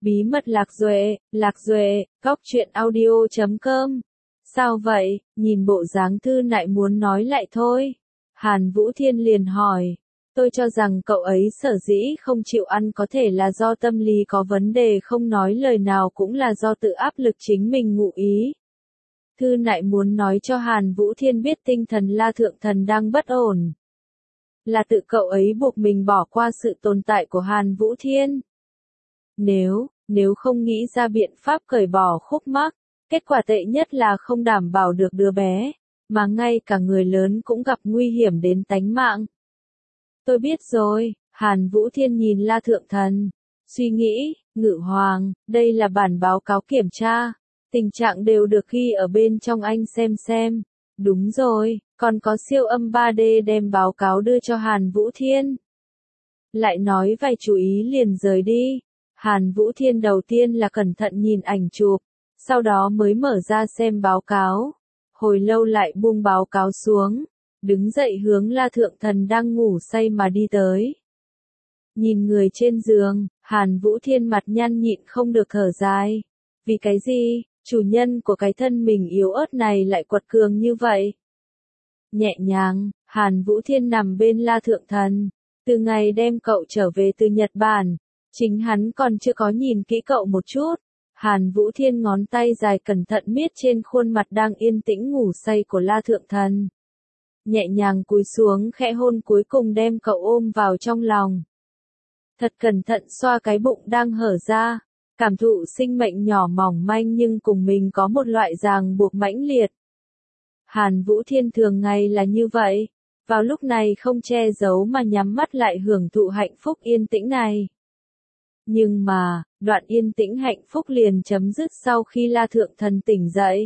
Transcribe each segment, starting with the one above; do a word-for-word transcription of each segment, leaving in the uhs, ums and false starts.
Bí mật Lạc Duệ, Lạc Duệ, góc truyện audio chấm com. Sao vậy, nhìn bộ dáng Thư Nại muốn nói lại thôi. Hàn Vũ Thiên liền hỏi. Tôi cho rằng cậu ấy sở dĩ không chịu ăn có thể là do tâm lý có vấn đề, không nói lời nào cũng là do tự áp lực chính mình ngụ ý. Thư Nại muốn nói cho Hàn Vũ Thiên biết tinh thần La Thượng Thần đang bất ổn. Là tự cậu ấy buộc mình bỏ qua sự tồn tại của Hàn Vũ Thiên. Nếu, nếu không nghĩ ra biện pháp cởi bỏ khúc mắc, kết quả tệ nhất là không đảm bảo được đứa bé, mà ngay cả người lớn cũng gặp nguy hiểm đến tánh mạng. Tôi biết rồi, Hàn Vũ Thiên nhìn La Thượng Thần, suy nghĩ, Ngự Hoàng, đây là bản báo cáo kiểm tra, tình trạng đều được ghi ở bên trong, anh xem xem. Đúng rồi, còn có siêu âm ba D, đem báo cáo đưa cho Hàn Vũ Thiên. Lại nói vài chú ý liền rời đi. Hàn Vũ Thiên đầu tiên là cẩn thận nhìn ảnh chụp, sau đó mới mở ra xem báo cáo. Hồi lâu lại buông báo cáo xuống, đứng dậy hướng La Thượng Thần đang ngủ say mà đi tới. Nhìn người trên giường, Hàn Vũ Thiên mặt nhăn nhịn không được thở dài. Vì cái gì, chủ nhân của cái thân mình yếu ớt này lại quật cường như vậy? Nhẹ nhàng, Hàn Vũ Thiên nằm bên La Thượng Thần. Từ ngày đem cậu trở về từ Nhật Bản, chính hắn còn chưa có nhìn kỹ cậu một chút. Hàn Vũ Thiên ngón tay dài cẩn thận miết trên khuôn mặt đang yên tĩnh ngủ say của La Thượng Thần. Nhẹ nhàng cúi xuống khẽ hôn, cuối cùng đem cậu ôm vào trong lòng. Thật cẩn thận xoa cái bụng đang hở ra, cảm thụ sinh mệnh nhỏ mỏng manh nhưng cùng mình có một loại ràng buộc mãnh liệt. Hàn Vũ Thiên thường ngày là như vậy, vào lúc này không che giấu mà nhắm mắt lại hưởng thụ hạnh phúc yên tĩnh này. Nhưng mà, đoạn yên tĩnh hạnh phúc liền chấm dứt sau khi La Thượng Thần tỉnh dậy.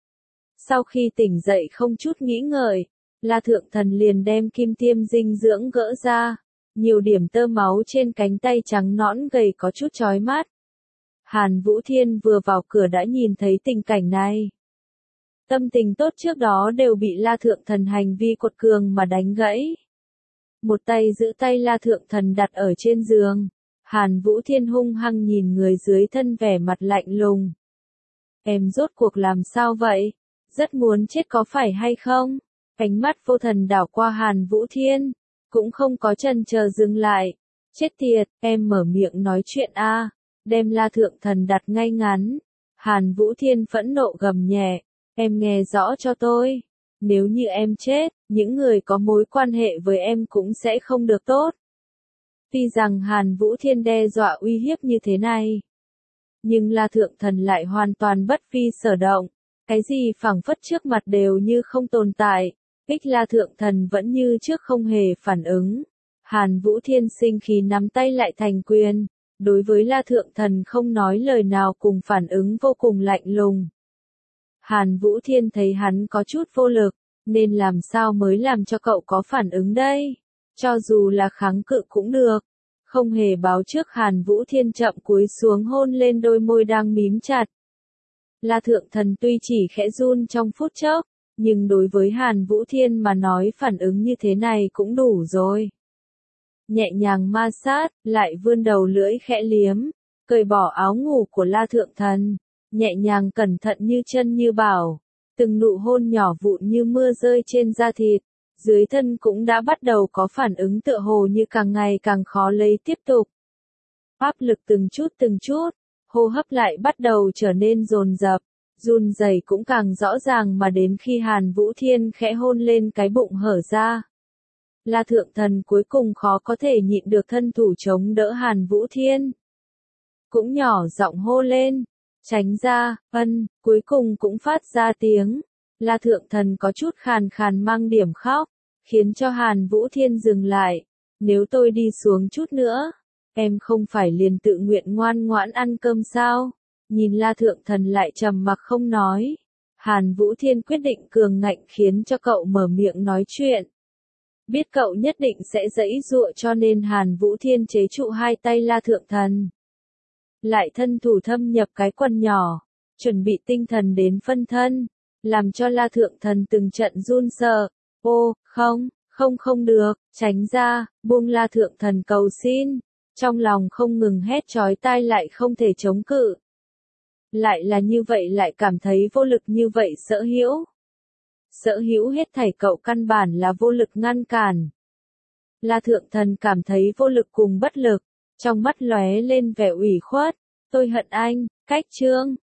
Sau khi tỉnh dậy không chút nghĩ ngợi, La Thượng Thần liền đem kim tiêm dinh dưỡng gỡ ra, nhiều điểm tơ máu trên cánh tay trắng nõn gầy có chút chói mắt. Hàn Vũ Thiên vừa vào cửa đã nhìn thấy tình cảnh này. Tâm tình tốt trước đó đều bị La Thượng Thần hành vi quật cường mà đánh gãy. Một tay giữ tay La Thượng Thần đặt ở trên giường. Hàn Vũ Thiên hung hăng nhìn người dưới thân vẻ mặt lạnh lùng. Em rốt cuộc làm sao vậy? Rất muốn chết có phải hay không? Ánh mắt vô thần đảo qua Hàn Vũ Thiên, cũng không có chần chờ dừng lại. Chết tiệt, em mở miệng nói chuyện a, đem La Thượng Thần đặt ngay ngắn. Hàn Vũ Thiên phẫn nộ gầm nhẹ, em nghe rõ cho tôi. Nếu như em chết, những người có mối quan hệ với em cũng sẽ không được tốt. Tuy rằng Hàn Vũ Thiên đe dọa uy hiếp như thế này, nhưng La Thượng Thần lại hoàn toàn bất vi sở động, cái gì phảng phất trước mặt đều như không tồn tại, ích La Thượng Thần vẫn như trước không hề phản ứng. Hàn Vũ Thiên sinh khí nắm tay lại thành quyền, đối với La Thượng Thần không nói lời nào, cùng phản ứng vô cùng lạnh lùng. Hàn Vũ Thiên thấy hắn có chút vô lực, nên làm sao mới làm cho cậu có phản ứng đây? Cho dù là kháng cự cũng được. Không hề báo trước, Hàn Vũ Thiên chậm cúi xuống hôn lên đôi môi đang mím chặt. La Thượng Thần tuy chỉ khẽ run trong phút chốc, nhưng đối với Hàn Vũ Thiên mà nói phản ứng như thế này cũng đủ rồi. Nhẹ nhàng ma sát, lại vươn đầu lưỡi khẽ liếm, cởi bỏ áo ngủ của La Thượng Thần, nhẹ nhàng cẩn thận như chân như bảo, từng nụ hôn nhỏ vụn như mưa rơi trên da thịt. Dưới thân cũng đã bắt đầu có phản ứng, tựa hồ như càng ngày càng khó lấy tiếp tục. Áp lực từng chút từng chút, hô hấp lại bắt đầu trở nên dồn dập, run rẩy cũng càng rõ ràng, mà đến khi Hàn Vũ Thiên khẽ hôn lên cái bụng hở ra. La Thượng Thần cuối cùng khó có thể nhịn được, thân thủ chống đỡ Hàn Vũ Thiên. Cũng nhỏ giọng hô lên, tránh ra, ân, cuối cùng cũng phát ra tiếng. La Thượng Thần có chút khàn khàn mang điểm khóc, khiến cho Hàn Vũ Thiên dừng lại. Nếu tôi đi xuống chút nữa, em không phải liền tự nguyện ngoan ngoãn ăn cơm sao? Nhìn La Thượng Thần lại trầm mặc không nói. Hàn Vũ Thiên quyết định cường ngạnh khiến cho cậu mở miệng nói chuyện. Biết cậu nhất định sẽ giãy giụa cho nên Hàn Vũ Thiên chế trụ hai tay La Thượng Thần. Lại thân thủ thâm nhập cái quần nhỏ, chuẩn bị tinh thần đến phân thân, làm cho La Thượng Thần từng trận run sợ. Ô, không, không không được, tránh ra, buông La Thượng Thần cầu xin. Trong lòng không ngừng hét chói tai lại không thể chống cự. Lại là như vậy lại cảm thấy vô lực như vậy Sở Hữu. Sở Hữu hết thảy cậu căn bản là vô lực ngăn cản. La Thượng Thần cảm thấy vô lực cùng bất lực, trong mắt lóe lên vẻ ủy khuất, tôi hận anh, cách chương.